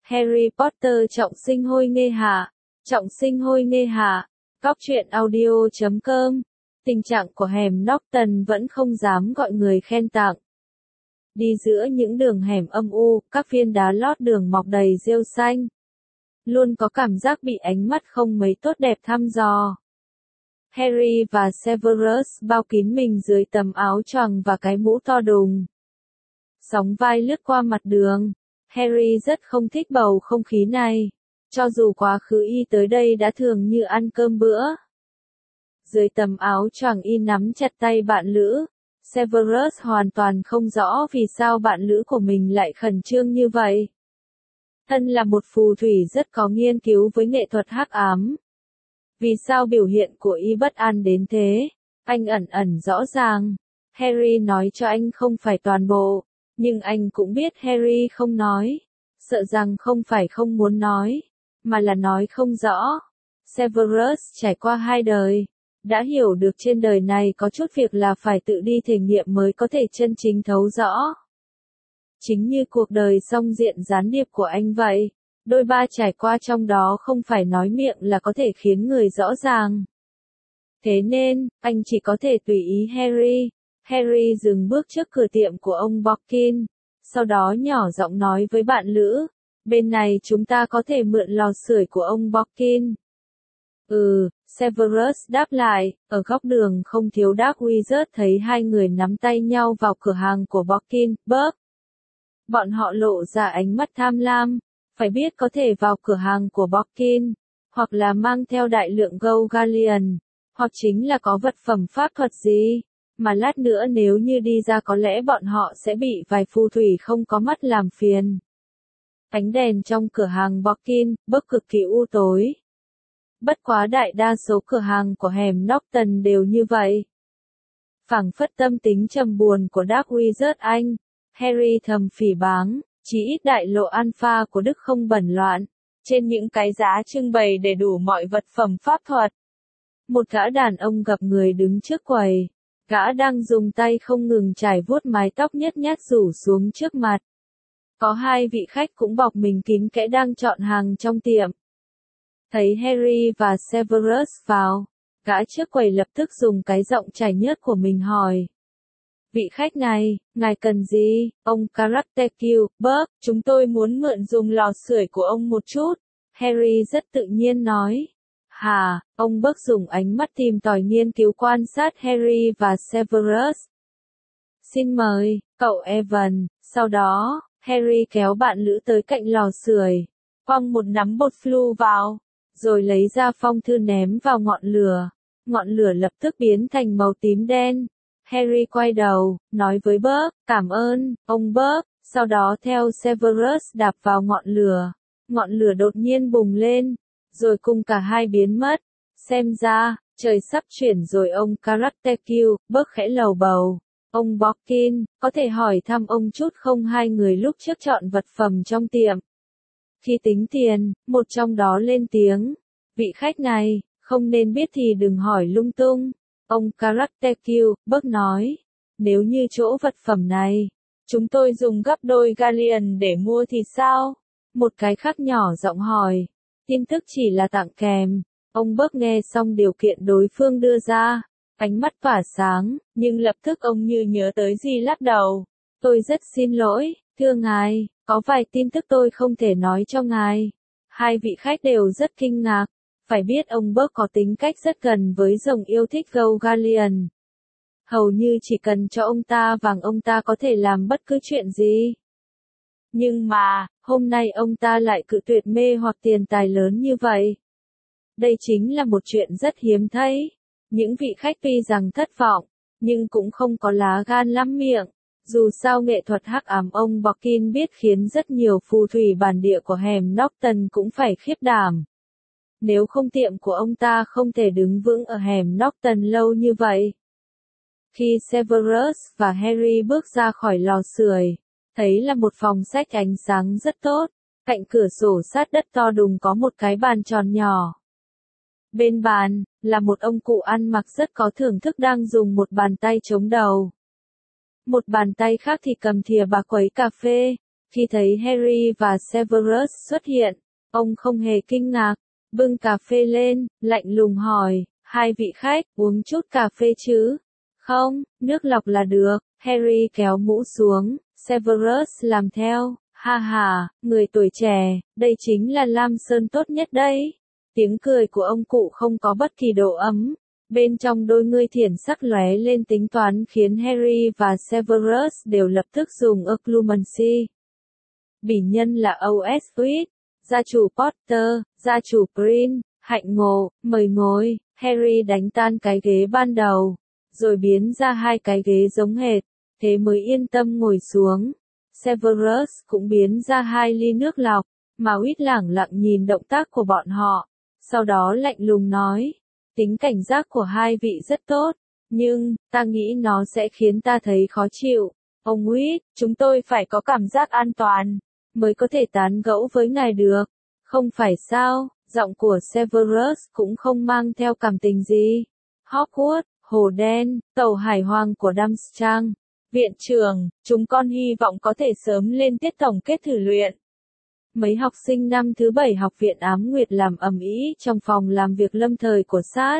Harry Potter trọng sinh hôi nghê hạ. Trọng sinh hôi nghê hạ. Góc truyện audio.com. Tình trạng của hẻm Norton vẫn không dám gọi người khen tặng. Đi giữa những đường hẻm âm u, các viên đá lót đường mọc đầy rêu xanh. Luôn có cảm giác bị ánh mắt không mấy tốt đẹp thăm dò. Harry và Severus bao kín mình dưới tấm áo choàng và cái mũ to đùng. Sóng vai lướt qua mặt đường. Harry rất không thích bầu không khí này. Cho dù quá khứ y tới đây đã thường như ăn cơm bữa. Dưới tấm áo choàng y nắm chặt tay bạn lữ. Severus hoàn toàn không rõ vì sao bạn lữ của mình lại khẩn trương như vậy. Thân là một phù thủy rất có nghiên cứu với nghệ thuật hắc ám. Vì sao biểu hiện của y bất an đến thế? Anh ẩn rõ ràng. Harry nói cho anh không phải toàn bộ. Nhưng anh cũng biết Harry không nói. Sợ rằng không phải không muốn nói. Mà là nói không rõ. Severus trải qua 2 đời. Đã hiểu được trên đời này có chút việc là phải tự đi thể nghiệm mới có thể chân chính thấu rõ. Chính như cuộc đời song diện gián điệp của anh vậy. Đôi ba trải qua trong đó không phải nói miệng là có thể khiến người rõ ràng. Thế nên, anh chỉ có thể tùy ý Harry. Harry dừng bước trước cửa tiệm của ông Borkin. Sau đó nhỏ giọng nói với bạn lữ. Bên này chúng ta có thể mượn lò sưởi của ông Borkin. Severus đáp lại. Ở góc đường không thiếu Dark Wizard thấy hai người nắm tay nhau vào cửa hàng của Borkin, Bọn họ lộ ra ánh mắt tham lam. Phải biết có thể vào cửa hàng của Borkin, hoặc là mang theo đại lượng Gold Galleon, hoặc chính là có vật phẩm pháp thuật gì, mà lát nữa nếu như đi ra có lẽ bọn họ sẽ bị vài phù thủy không có mắt làm phiền. Ánh đèn trong cửa hàng Borkin, cực kỳ u tối. Bất quá đại đa số cửa hàng của hẻm Norton đều như vậy. Phảng phất tâm tính trầm buồn của Dark Wizard anh, Harry thầm phỉ báng. Chỉ ít đại lộ Alpha của Đức không bẩn loạn, trên những cái giá trưng bày đầy đủ mọi vật phẩm pháp thuật. Một gã đàn ông gặp người đứng trước quầy, gã đang dùng tay không ngừng chải vuốt mái tóc nhét nhát rủ xuống trước mặt. Có 2 vị khách cũng bọc mình kín kẽ đang chọn hàng trong tiệm. Thấy Harry và Severus vào, gã trước quầy lập tức dùng cái giọng chảy nhớt của mình hỏi. Vị khách này, ngài cần gì? Ông Caractacus, chúng tôi muốn mượn dùng lò sưởi của ông một chút. Harry rất tự nhiên nói. Hả? Ông dùng ánh mắt tìm tòi nghiên cứu quan sát Harry và Severus. Xin mời, cậu Evan. Sau đó, Harry kéo bạn lữ tới cạnh lò sưởi, quăng một nắm bột flu vào, rồi lấy ra phong thư ném vào ngọn lửa. Ngọn lửa lập tức biến thành màu tím đen. Harry quay đầu, nói với cảm ơn, ông sau đó theo Severus đạp vào ngọn lửa. Ngọn lửa đột nhiên bùng lên, rồi cùng cả hai biến mất. Xem ra, trời sắp chuyển rồi ông Caractacus, khẽ lầu bầu. Ông Borkin, có thể hỏi thăm ông chút không? Hai người lúc trước chọn vật phẩm trong tiệm. Khi tính tiền, một trong đó lên tiếng. Vị khách này, không nên biết thì đừng hỏi lung tung. Ông Caractacus, nói. Nếu như chỗ vật phẩm này, chúng tôi dùng gấp đôi Galleon để mua thì sao? Một cái khác nhỏ giọng hỏi. Tin tức chỉ là tặng kèm. Ông nghe xong điều kiện đối phương đưa ra. Ánh mắt tỏa sáng, nhưng lập tức ông như nhớ tới gì lắc đầu. Tôi rất xin lỗi, thưa ngài, có vài tin tức tôi không thể nói cho ngài. 2 vị khách đều rất kinh ngạc. Phải biết ông có tính cách rất gần với rồng yêu thích Gold Galleon. Hầu như chỉ cần cho ông ta vàng ông ta có thể làm bất cứ chuyện gì. Nhưng mà, hôm nay ông ta lại cự tuyệt mê hoặc tiền tài lớn như vậy. Đây chính là một chuyện rất hiếm thấy. Những vị khách tuy rằng thất vọng, nhưng cũng không có lá gan lắm miệng. Dù sao nghệ thuật hắc ám ông Borkin biết khiến rất nhiều phù thủy bản địa của hẻm Norton cũng phải khiếp đảm. Nếu không tiệm của ông ta không thể đứng vững ở hẻm Norton lâu như vậy. Khi Severus và Harry bước ra khỏi lò sưởi, thấy là một phòng sách ánh sáng rất tốt. Cạnh cửa sổ sát đất to đùng có một cái bàn tròn nhỏ. Bên bàn, là một ông cụ ăn mặc rất có thưởng thức đang dùng một bàn tay chống đầu. Một bàn tay khác thì cầm thìa bà khuấy cà phê. Khi thấy Harry và Severus xuất hiện, ông không hề kinh ngạc, bưng cà phê lên, lạnh lùng hỏi, hai vị khách, uống chút cà phê chứ? Không, nước lọc là được. Harry kéo mũ xuống, Severus làm theo, ha ha, người tuổi trẻ, đây chính là Lam Sơn tốt nhất đấy. Tiếng cười của ông cụ không có bất kỳ độ ấm. Bên trong đôi ngươi thiển sắc lóe lên tính toán khiến Harry và Severus đều lập tức dùng occlumency. Bỉ nhân là O.S. Reed, gia chủ Potter, gia chủ Green, hạnh ngộ, mời ngồi. Harry đánh tan cái ghế ban đầu, rồi biến ra hai cái ghế giống hệt, thế mới yên tâm ngồi xuống. Severus cũng biến ra hai ly nước lọc, mà Reed lẳng lặng nhìn động tác của bọn họ, sau đó lạnh lùng nói. Tính cảnh giác của hai vị rất tốt, nhưng, ta nghĩ nó sẽ khiến ta thấy khó chịu. Ông Reed, chúng tôi phải có cảm giác an toàn, mới có thể tán gẫu với ngài được. Không phải sao, giọng của Severus cũng không mang theo cảm tình gì. Hogwarts, Hồ Đen, tàu hải hoàng của Durmstrang. Viện trưởng, chúng con hy vọng có thể sớm lên tiết tổng kết thử luyện. Mấy học sinh năm thứ 7 học viện Ám Nguyệt làm ầm ĩ trong phòng làm việc lâm thời của Sát.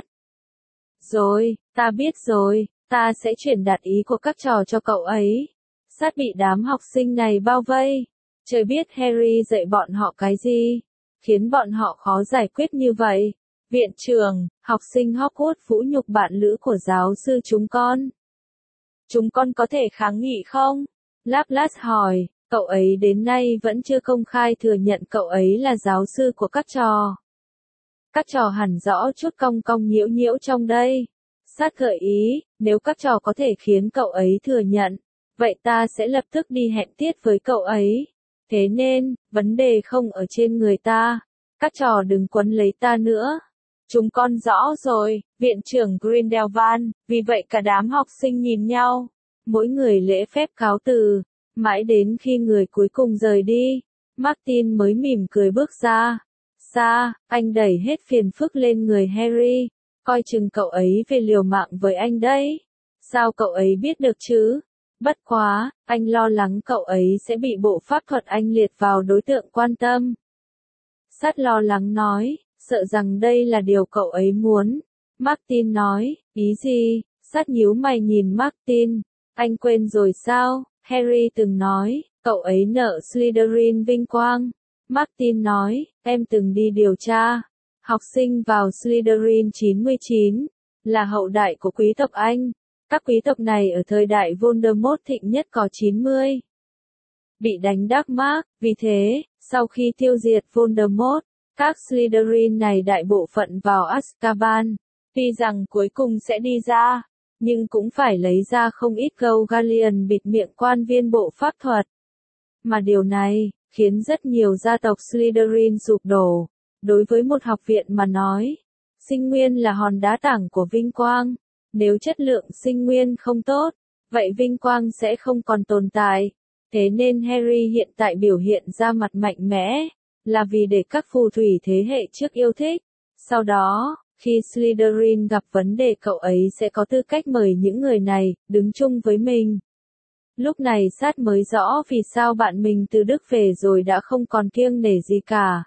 Rồi, ta biết rồi, ta sẽ truyền đạt ý của các trò cho cậu ấy. Sát bị đám học sinh này bao vây. Trời biết Harry dạy bọn họ cái gì, khiến bọn họ khó giải quyết như vậy. Viện trưởng, học sinh Hogwarts vũ nhục bạn lữ của giáo sư chúng con. Chúng con có thể kháng nghị không? Laplace hỏi. Cậu ấy đến nay vẫn chưa công khai thừa nhận cậu ấy là giáo sư của các trò. Các trò hẳn rõ chút cong cong nhiễu nhiễu trong đây. Sát gợi ý, nếu các trò có thể khiến cậu ấy thừa nhận, vậy ta sẽ lập tức đi hẹn tiết với cậu ấy. Thế nên, vấn đề không ở trên người ta. Các trò đừng quấn lấy ta nữa. Chúng con rõ rồi, viện trưởng Grindelwald, vì vậy cả đám học sinh nhìn nhau. Mỗi người lễ phép cáo từ. Mãi đến khi người cuối cùng rời đi, Martin mới mỉm cười bước ra. Xa, anh đẩy hết phiền phức lên người Harry, coi chừng cậu ấy về liều mạng với anh đấy. Sao cậu ấy biết được chứ? Bất quá, anh lo lắng cậu ấy sẽ bị bộ pháp thuật anh liệt vào đối tượng quan tâm. Sát lo lắng nói, sợ rằng đây là điều cậu ấy muốn. Martin nói, ý gì? Sát nhíu mày nhìn Martin, anh quên rồi sao? Harry từng nói, cậu ấy nợ Slytherin vinh quang. Martin nói, em từng đi điều tra. Học sinh vào Slytherin 99, là hậu đại của quý tộc Anh. Các quý tộc này ở thời đại Voldemort thịnh nhất có 90. Bị đánh đắc mác, vì thế, sau khi tiêu diệt Voldemort, các Slytherin này đại bộ phận vào Azkaban. Tuy rằng cuối cùng sẽ đi ra, nhưng cũng phải lấy ra không ít câu Gallion bịt miệng quan viên bộ pháp thuật. Mà điều này, khiến rất nhiều gia tộc Slytherin sụp đổ. Đối với một học viện mà nói, sinh nguyên là hòn đá tảng của vinh quang. Nếu chất lượng sinh nguyên không tốt, vậy vinh quang sẽ không còn tồn tại. Thế nên Harry hiện tại biểu hiện ra mặt mạnh mẽ, là vì để các phù thủy thế hệ trước yêu thích. Sau đó, khi Slytherin gặp vấn đề cậu ấy sẽ có tư cách mời những người này, đứng chung với mình. Lúc này Sát mới rõ vì sao bạn mình từ Đức về rồi đã không còn kiêng nể gì cả.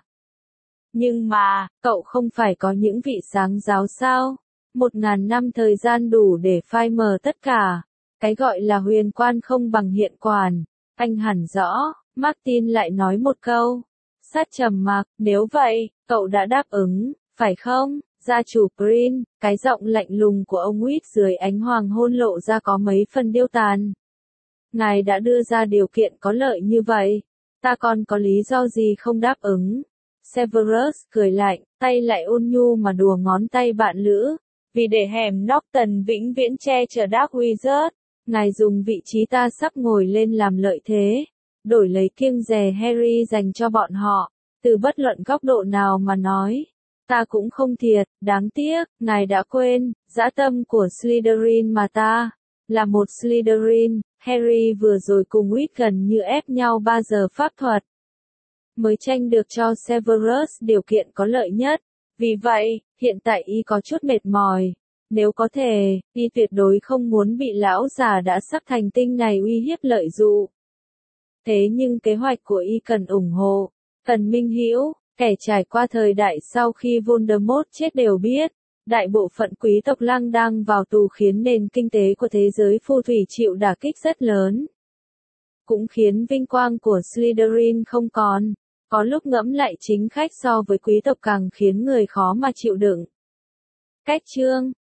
Nhưng mà, cậu không phải có những vị sáng giáo sao? 1000 năm thời gian đủ để phai mờ tất cả. Cái gọi là huyền quan không bằng hiện quản. Anh hẳn rõ, Martin lại nói một câu. Sát trầm mặc, nếu vậy, cậu đã đáp ứng, phải không? Gia chủ Green, cái giọng lạnh lùng của ông Reed dưới ánh hoàng hôn lộ ra có mấy phần điêu tàn. Ngài đã đưa ra điều kiện có lợi như vậy, ta còn có lý do gì không đáp ứng? Severus cười lạnh, tay lại ôn nhu mà đùa ngón tay bạn lữ. Vì để hẻm Norton vĩnh viễn che chở Dark Wizard, ngài dùng vị trí ta sắp ngồi lên làm lợi thế, đổi lấy kiêng dè Harry dành cho bọn họ. Từ bất luận góc độ nào mà nói, ta cũng không thiệt, đáng tiếc, ngài đã quên, dã tâm của Slytherin mà ta, là một Slytherin. Harry vừa rồi cùng Reed gần như ép nhau 3 giờ pháp thuật, mới tranh được cho Severus điều kiện có lợi nhất. Vì vậy, hiện tại y có chút mệt mỏi. Nếu có thể, y tuyệt đối không muốn bị lão già đã sắp thành tinh này uy hiếp lợi dụ. Thế nhưng kế hoạch của y cần ủng hộ, cần minh hữu, kẻ trải qua thời đại sau khi Voldemort chết đều biết. Đại bộ phận quý tộc Lăng đang vào tù khiến nền kinh tế của thế giới phù thủy chịu đả kích rất lớn. Cũng khiến vinh quang của Slytherin không còn. Có lúc ngẫm lại chính khách so với quý tộc càng khiến người khó mà chịu đựng. Cách chương